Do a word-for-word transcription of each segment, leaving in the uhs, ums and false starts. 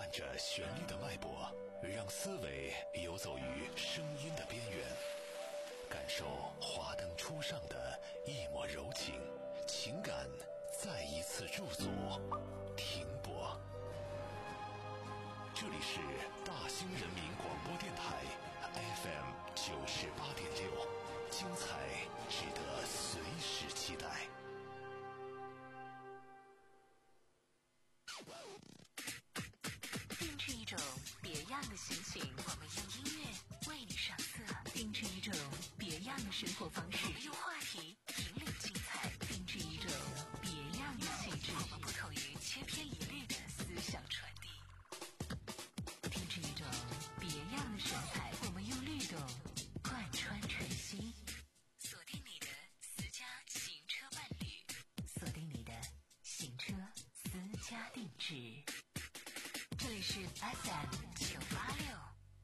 伴着旋律的脉搏，让思维游走于声音的边缘，感受华灯初上的一抹柔情，情感再一次驻足停泊。这里是大兴人民广播电台 F M 九十八点六，精彩值得随时期待。 定制一种别样的心情，我们用音乐为你上色；定制一种别样的生活方式，我们用话题引领精彩；定制一种别样的气质，我们不同于千篇一律的思想传递；定制一种别样的神采，我们用律动贯穿晨曦。锁定你的私家行车伴侣，锁定你的行车私家定制。这里是 F M 九八六。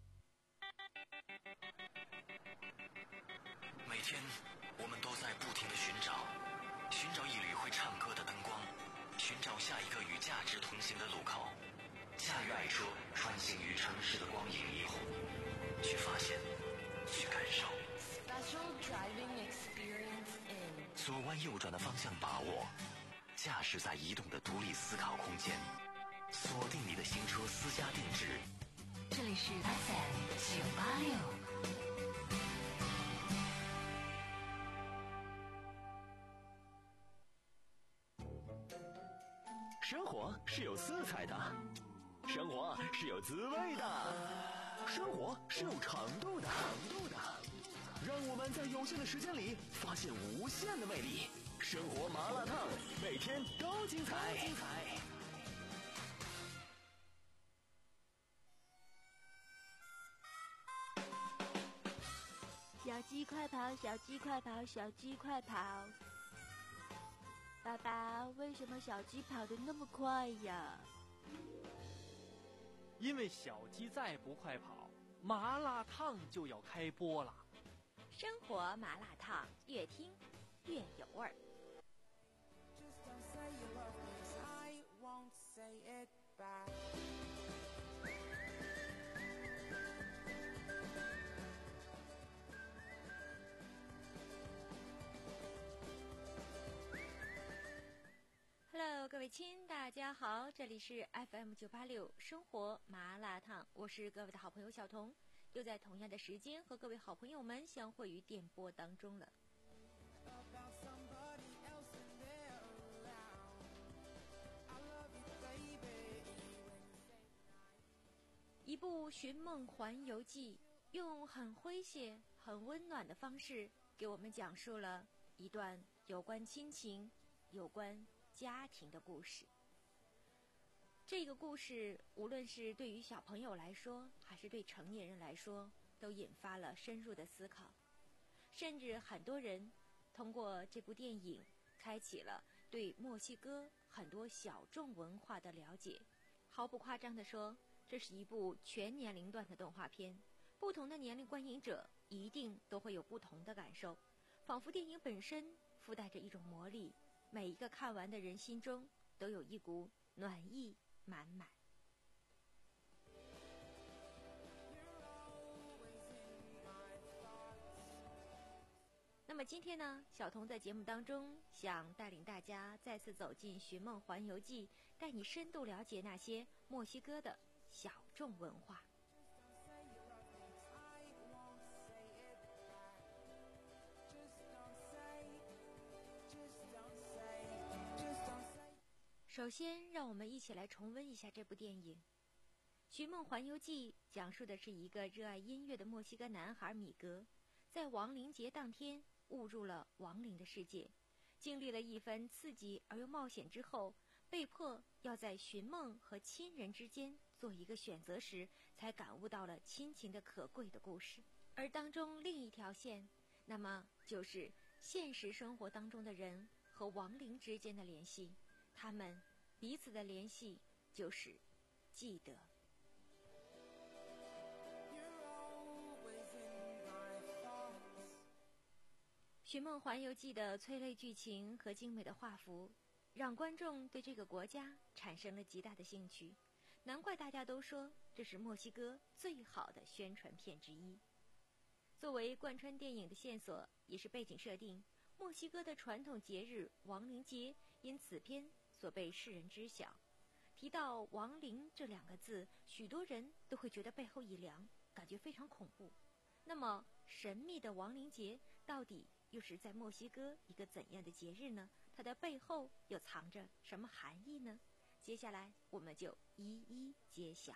每天我们都在不停地寻找，寻找一缕会唱歌的灯光，寻找下一个与价值同行的路口。驾驭爱车，穿行于城市的光影霓虹，去发现，去感受。 Special driving experience in 左弯右转的方向把握，驾驶在移动的独立思考空间。锁定你的行车私家定制， 这里是 F M 九八六。 生活是有色彩的，生活是有滋味的，生活是有长度的，长度的。让我们在有限的时间里发现无限的魅力。生活麻辣烫，每天都精彩，精彩。 小鸡快跑，小鸡快跑，小鸡快跑！爸爸，为什么小鸡跑得那么快呀？ 因为小鸡再不快跑，麻辣烫就要开播了。 生活麻辣烫，越听越有味儿。Hello， 各位亲，大家好，这里是 F M 九八六生活麻辣烫，我是各位的好朋友小彤，又在同样的时间和各位好朋友们相会于电波当中了。一部《寻梦环游记》用很诙谐、很温暖的方式给我们讲述了一段有关亲情、有关家庭的故事。这个故事无论是对于小朋友来说，还是对成年人来说，都引发了深入的思考。甚至很多人通过这部电影开启了对墨西哥很多小众文化的了解。毫不夸张地说，这是一部全年龄段的动画片，不同的年龄观影者一定都会有不同的感受，仿佛电影本身附带着一种魔力，每一个看完的人心中都有一股暖意满满。那么今天呢，小彤在节目当中想带领大家再次走进《寻梦环游记》，带你深度了解那些墨西哥的小众文化。首先，让我们一起来重温一下这部电影。《寻梦环游记》讲述的是一个热爱音乐的墨西哥男孩米格，在亡灵节当天误入了亡灵的世界，经历了一番刺激而又冒险之后，被迫要在寻梦和亲人之间做一个选择时，才感悟到了亲情的可贵的故事。而当中另一条线，那么就是现实生活当中的人和亡灵之间的联系，他们彼此的联系就是记得。《寻梦环游记》的催泪剧情和精美的画幅，让观众对这个国家产生了极大的兴趣。 难怪大家都说这是墨西哥最好的宣传片之一。作为贯穿电影的线索，也是背景设定，墨西哥的传统节日亡灵节因此片所被世人知晓。提到亡灵这两个字，许多人都会觉得背后一凉，感觉非常恐怖。那么神秘的亡灵节到底又是在墨西哥一个怎样的节日呢？它的背后又藏着什么含义呢？接下来我们就一一揭晓。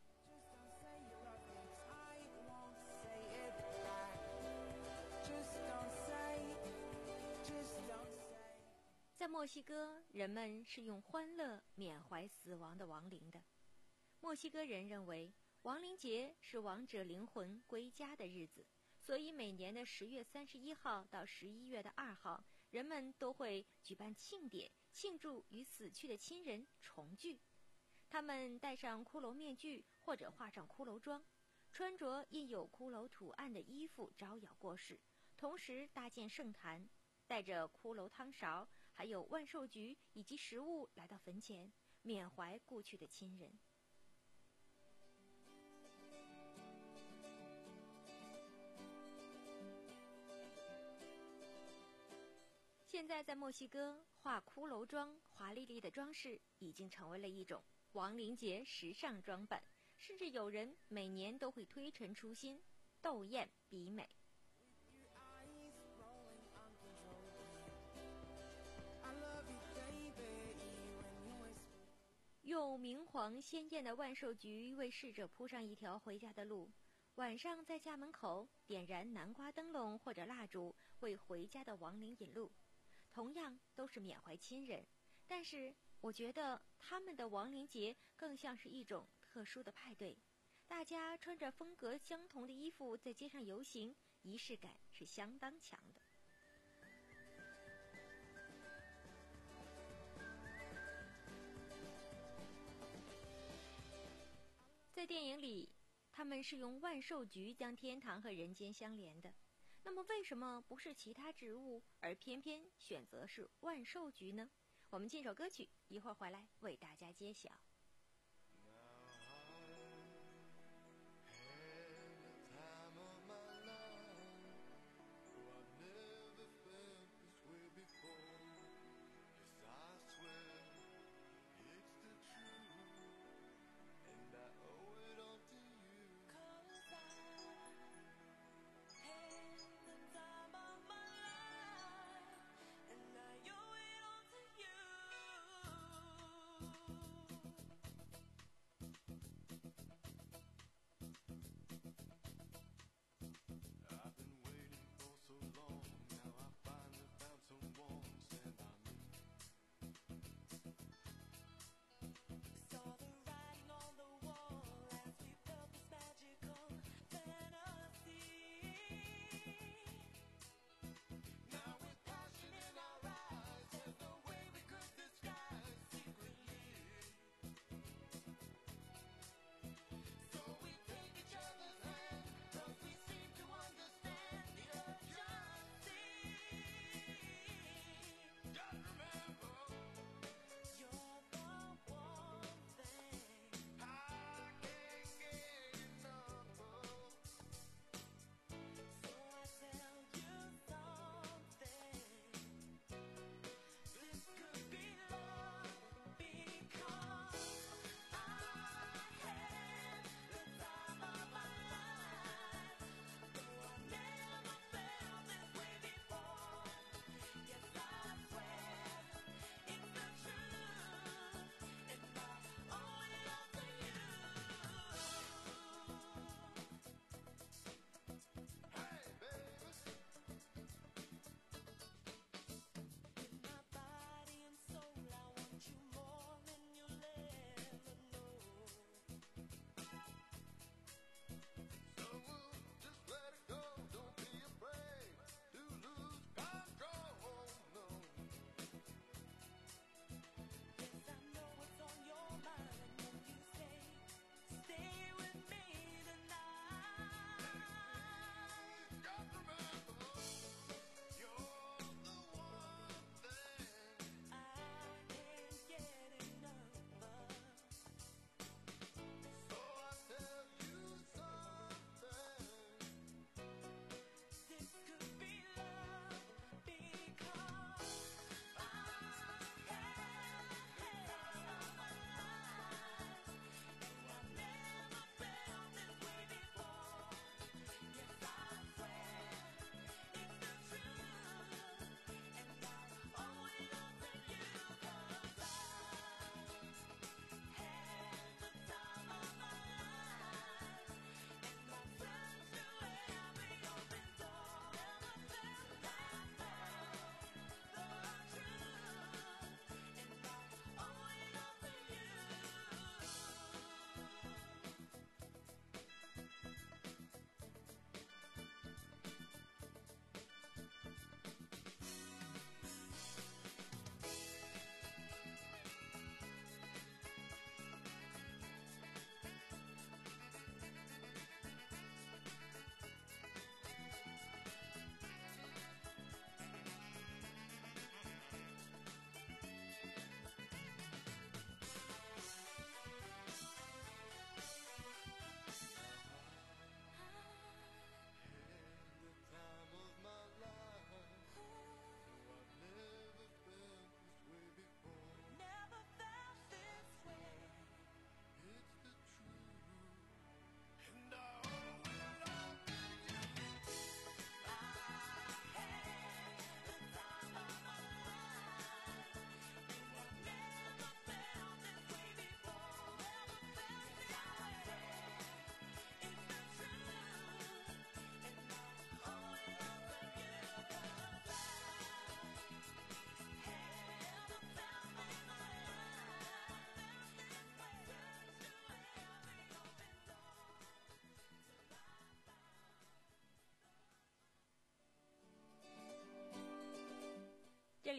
在墨西哥，人们是用欢乐缅怀死亡的亡灵的。墨西哥人认为亡灵节是亡者灵魂归家的日子，所以每年的十月三十一号到十一月的二号，人们都会举办庆典，庆祝与死去的亲人重聚。他们戴上骷髅面具或者画上骷髅妆，穿着印有骷髅图案的衣服招摇过市，同时搭建圣坛，带着骷髅汤勺还有万寿菊以及食物来到坟前，缅怀故去的亲人。现在在墨西哥，画骷髅妆、华丽丽的装饰已经成为了一种亡灵节时尚装扮，甚至有人每年都会推陈出新，斗艳比美。用明黄鲜艳的万寿菊为逝者铺上一条回家的路，晚上在家门口点燃南瓜灯笼或者蜡烛，为回家的亡灵引路。同样都是缅怀亲人，但是我觉得他们的亡灵节更像是一种特殊的派对，大家穿着风格相同的衣服在街上游行，仪式感是相当强的。在电影里，他们是用万寿菊将天堂和人间相连的。那么为什么不是其他植物，而偏偏选择是万寿菊呢？我们进首歌曲，一会儿回来为大家揭晓。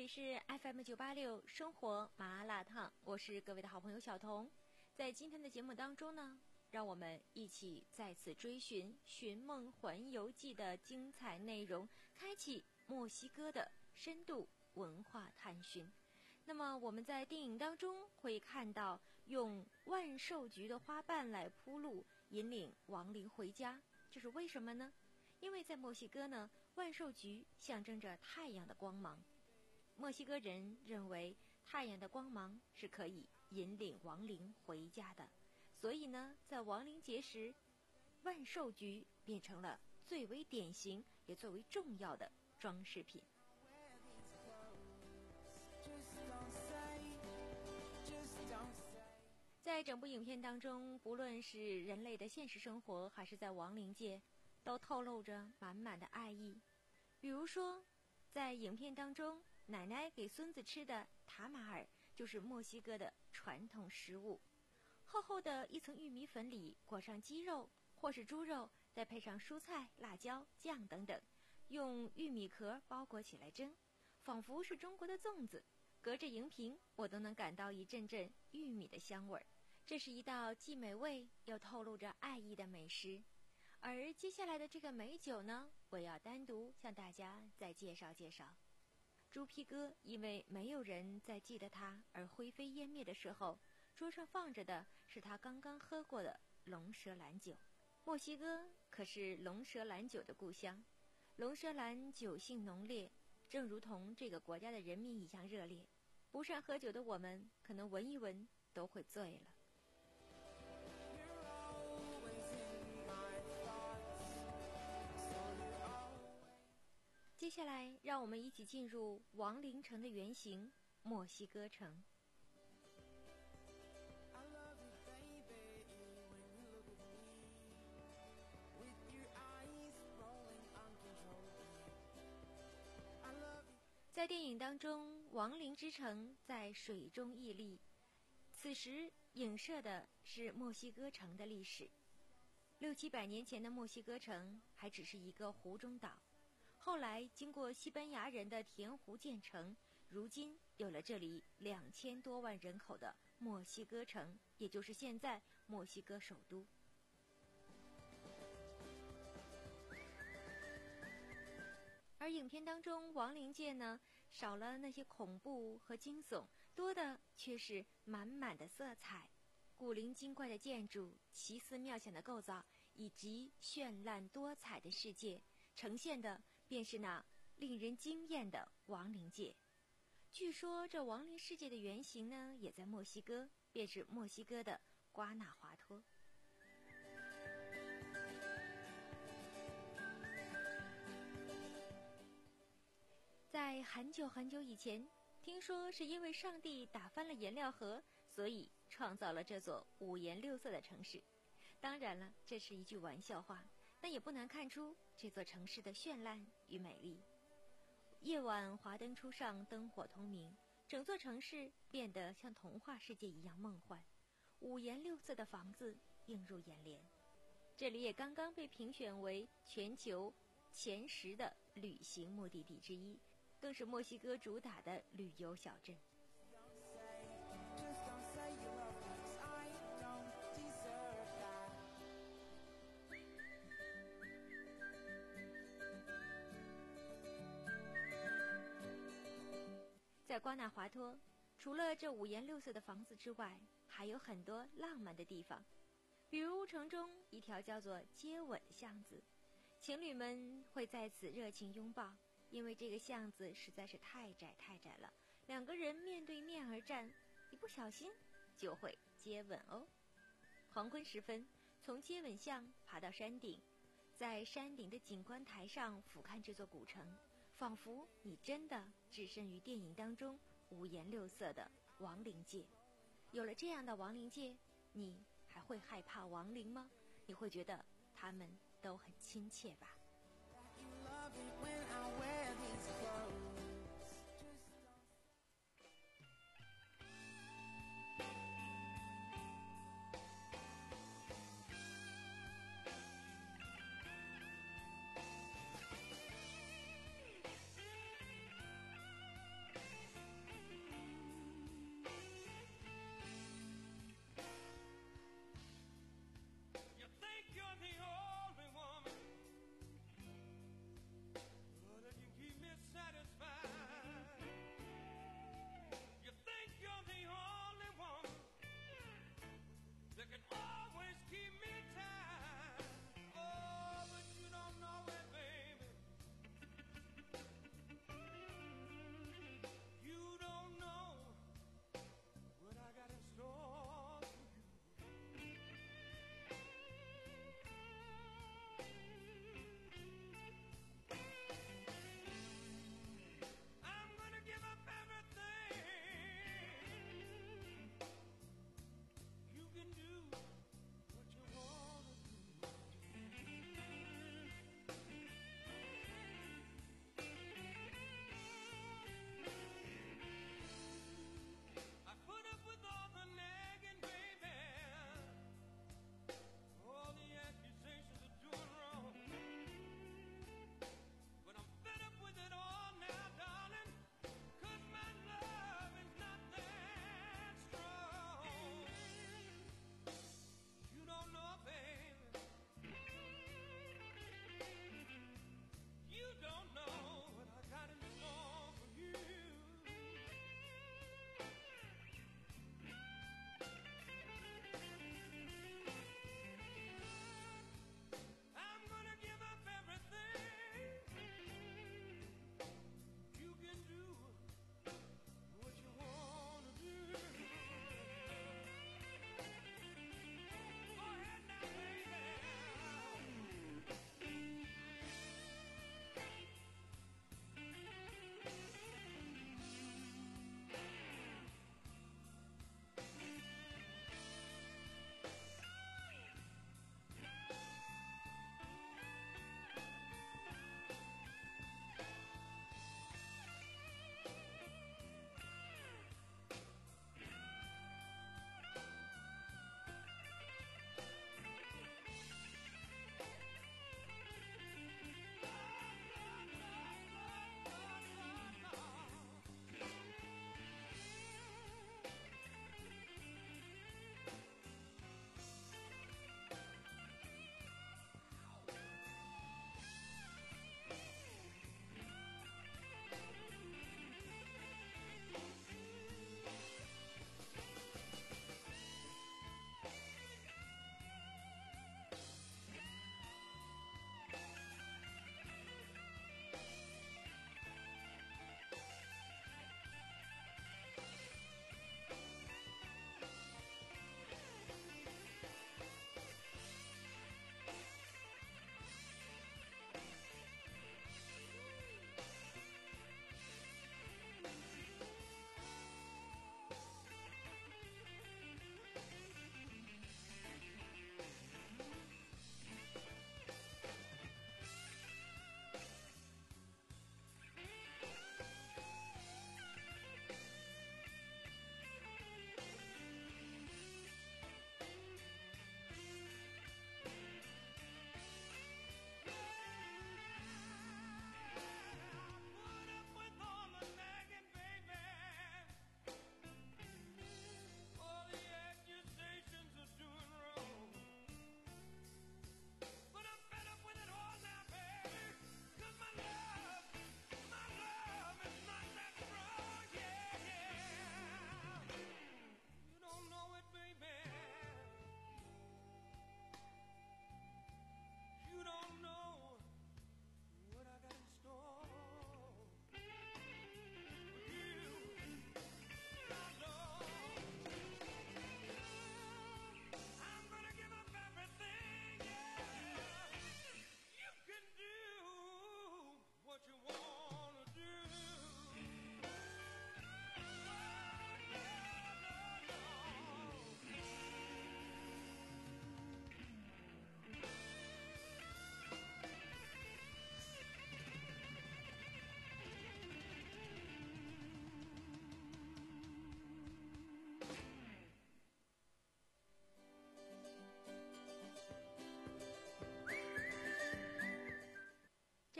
里是 F M 九八六生活麻辣烫，我是各位的好朋友小彤。在今天的节目当中呢，让我们一起再次追寻《寻梦环游记》的精彩内容，开启墨西哥的深度文化探寻。那么我们在电影当中会看到用万寿菊的花瓣来铺路，引领亡灵回家，这是为什么呢？因为在墨西哥呢，万寿菊象征着太阳的光芒。墨西哥人认为太阳的光芒是可以引领亡灵回家的，所以呢，在亡灵节时，万寿菊变成了最为典型也最为重要的装饰品。在整部影片当中，不论是人类的现实生活，还是在亡灵界，都透露着满满的爱意。比如说，在影片当中，奶奶给孙子吃的塔马尔就是墨西哥的传统食物，厚厚的一层玉米粉里裹上鸡肉或是猪肉，再配上蔬菜、辣椒、酱等等，用玉米壳包裹起来蒸，仿佛是中国的粽子。隔着荧屏，我都能感到一阵阵玉米的香味儿。这是一道既美味又透露着爱意的美食。而接下来的这个美酒呢，我要单独向大家再介绍介绍。猪皮哥因为没有人再记得他而灰飞烟灭的时候，桌上放着的是他刚刚喝过的龙舌兰酒。墨西哥可是龙舌兰酒的故乡，龙舌兰酒性浓烈，正如同这个国家的人民一样热烈，不善喝酒的我们可能闻一闻都会醉了。接下来让我们一起进入亡灵城的原型——墨西哥城。在电影当中，亡灵之城在水中屹立，此时影射的是墨西哥城的历史。六七百年前的墨西哥城还只是一个湖中岛，后来经过西班牙人的填湖建成，如今有了这里两千多万人口的墨西哥城，也就是现在墨西哥首都。而影片当中亡灵界呢，少了那些恐怖和惊悚，多的却是满满的色彩，古灵精怪的建筑，奇思妙想的构造，以及绚烂多彩的世界，呈现的便是那令人惊艳的亡灵界。据说这亡灵世界的原型呢，也在墨西哥，便是墨西哥的瓜纳华托。在很久很久以前，听说是因为上帝打翻了颜料盒，所以创造了这座五颜六色的城市。当然了，这是一句玩笑话，但也不难看出这座城市的绚烂与美丽。夜晚华灯初上，灯火通明，整座城市变得像童话世界一样梦幻，五颜六色的房子映入眼帘。这里也刚刚被评选为全球前十的旅行目的地之一，更是墨西哥主打的旅游小镇。在瓜纳华托，除了这五颜六色的房子之外，还有很多浪漫的地方，比如城中一条叫做接吻的巷子，情侣们会在此热情拥抱，因为这个巷子实在是太窄太窄了，两个人面对面而站，一不小心就会接吻哦。黄昏时分，从接吻巷爬到山顶，在山顶的景观台上俯瞰这座古城，仿佛你真的置身于电影当中五颜六色的亡灵界。有了这样的亡灵界，你还会害怕亡灵吗？你会觉得他们都很亲切吧？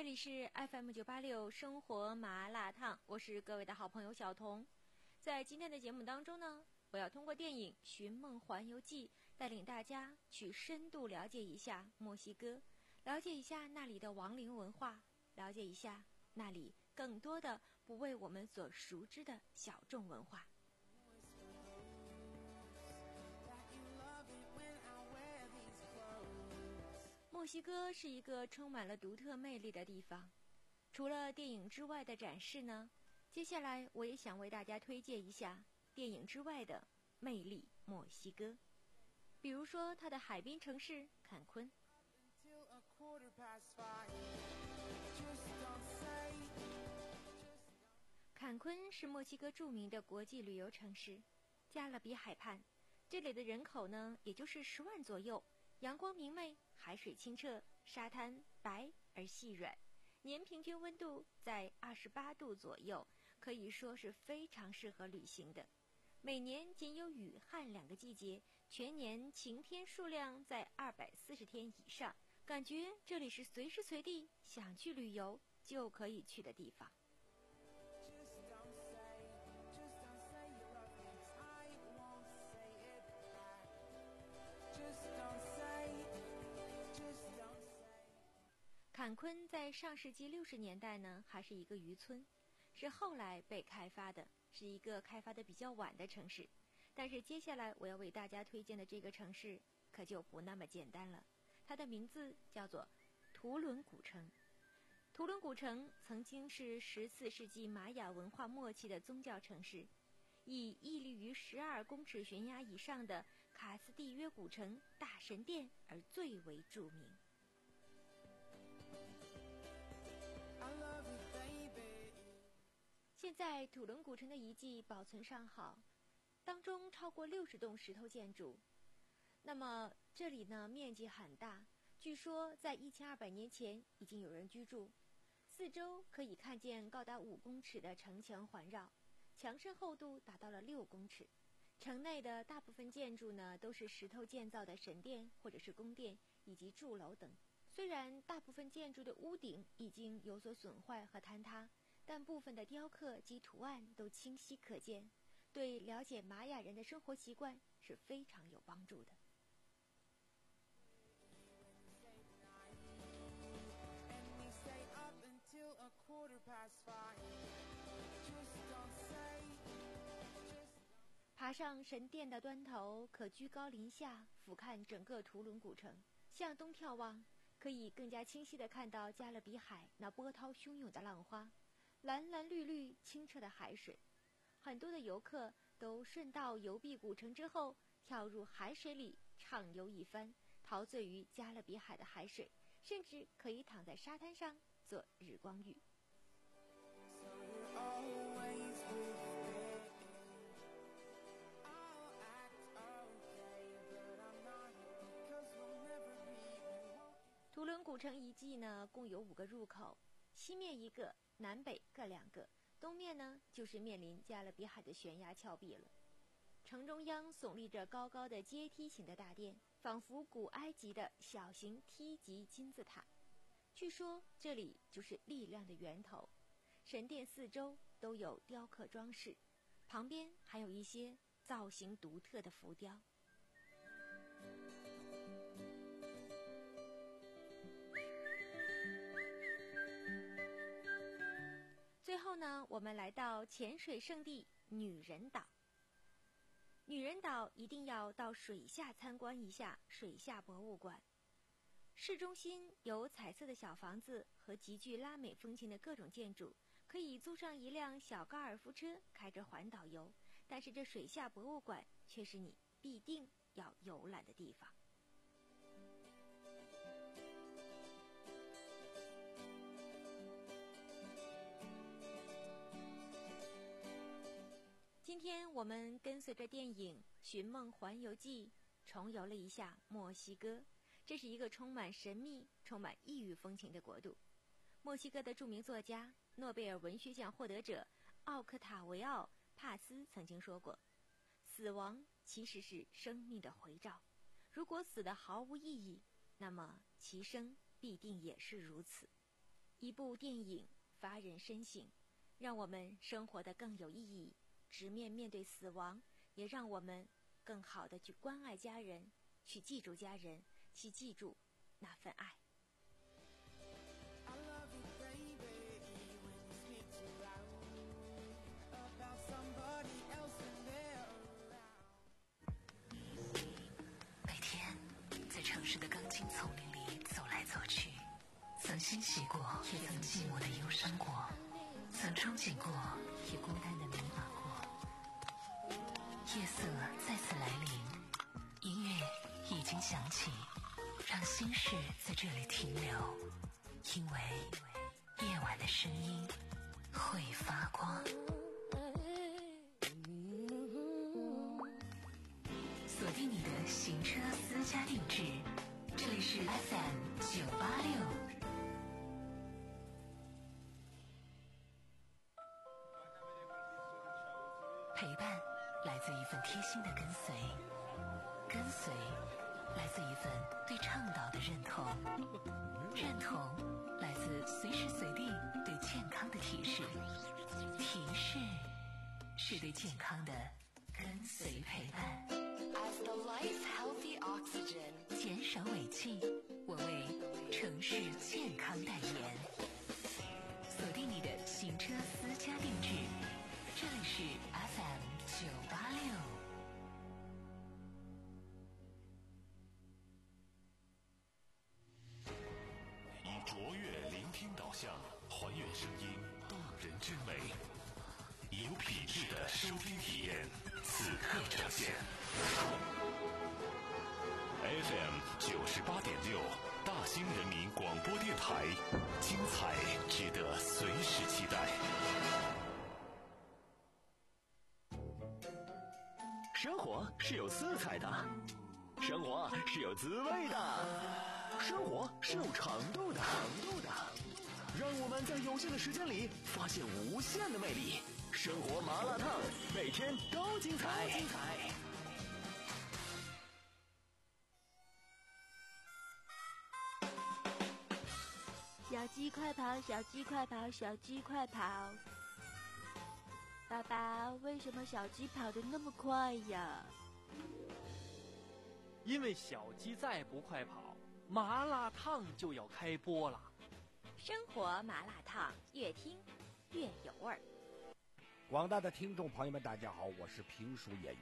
这里是 F M 九八六生活麻辣烫，我是各位的好朋友小彤。在今天的节目当中呢，我要通过电影《寻梦环游记》带领大家去深度了解一下墨西哥，了解一下那里的亡灵文化，了解一下那里更多的不为我们所熟知的小众文化。墨西哥是一个充满了独特魅力的地方，除了电影之外的展示呢，接下来我也想为大家推荐一下电影之外的魅力墨西哥，比如说它的海滨城市坎昆。坎昆是墨西哥著名的国际旅游城市，加勒比海畔，这里的人口呢也就是十万左右，阳光明媚，海水清澈，沙滩白而细软，年平均温度在二十八度左右，可以说是非常适合旅行的。每年仅有雨旱两个季节，全年晴天数量在二百四十天以上，感觉这里是随时随地想去旅游就可以去的地方。坎昆在上世纪六十年代呢，还是一个渔村，是后来被开发的，是一个开发的比较晚的城市。但是接下来我要为大家推荐的这个城市可就不那么简单了，它的名字叫做图伦古城。图伦古城曾经是十四世纪玛雅文化末期的宗教城市，以屹立于十二公尺悬崖以上的卡斯蒂约古城大神殿而最为著名。现在土伦古城的遗迹保存尚好，当中超过六十栋石头建筑。那么这里呢面积很大，据说在一千二百年前已经有人居住。四周可以看见高达五公尺的城墙环绕，墙身厚度达到了六公尺。城内的大部分建筑呢都是石头建造的神殿或者是宫殿以及住楼等。虽然大部分建筑的屋顶已经有所损坏和坍塌，但部分的雕刻及图案都清晰可见，对了解玛雅人的生活习惯是非常有帮助的。爬上神殿的端头，可居高临下俯瞰整个图伦古城，向东眺望，可以更加清晰地看到加勒比海那波涛汹涌的浪花，蓝蓝绿绿清澈的海水。很多的游客都顺道游毕古城之后，跳入海水里畅游一番，陶醉于加勒比海的海水，甚至可以躺在沙滩上做日光浴。图伦古城遗迹呢，共有五个入口，西面一个，南北各两个，东面呢就是面临加勒比海的悬崖峭壁了。城中央耸立着高高的阶梯形的大殿，仿佛古埃及的小型梯级金字塔。据说这里就是力量的源头。神殿四周都有雕刻装饰，旁边还有一些造型独特的浮雕。最后呢，我们来到潜水圣地女人岛。女人岛一定要到水下参观一下水下博物馆。市中心有彩色的小房子和极具拉美风情的各种建筑，可以租上一辆小高尔夫车开着环岛游，但是这水下博物馆却是你必定要游览的地方。今天我们跟随着电影《寻梦环游记》重游了一下墨西哥，这是一个充满神秘、充满异域风情的国度。墨西哥的著名作家、诺贝尔文学奖获得者奥克塔维奥·帕斯曾经说过，死亡其实是生命的回照，如果死得毫无意义，那么其生必定也是如此。 一部电影发人深省，让我们生活得更有意义，直面面对死亡，也让我们更好地去关爱家人，去记住家人，去记住那份爱。 每天在城市的钢筋丛林里走来走去，曾欣喜过，也曾寂寞的忧伤过，曾憧憬过，也孤单的迷茫过。夜色再次来临，音乐已经响起，让心事在这里停留，因为夜晚的声音会发光。锁定你的行车私家定制，这里是 F M 九八六。陪伴来自一份贴心的跟随，跟随来自一份对倡导的认同，认同来自随时随地对健康的提示，提示是对健康的跟随陪伴。 As the life healthy oxygen， 减少尾气，我为城市健康代言。锁定你的行车私家定制，这里是 F M 九八六。 以卓越聆听导向，还原声音动人之美，以有品质的收听体验，此刻呈现。F M 九十八点六，大兴人民广播电台，精彩值得随时期待。 生活是有色彩的，生活是有滋味的，生活是有长度的，长度的。让我们在有限的时间里发现无限的魅力。生活麻辣烫，每天都精彩。精彩。 小鸡快跑，小鸡快跑，小鸡快跑！爸爸，为什么小鸡跑得那么快呀？ 因为小鸡再不快跑，麻辣烫就要开播了。 生活麻辣烫，越听越有味儿。 广大的听众朋友们，大家好，我是评书演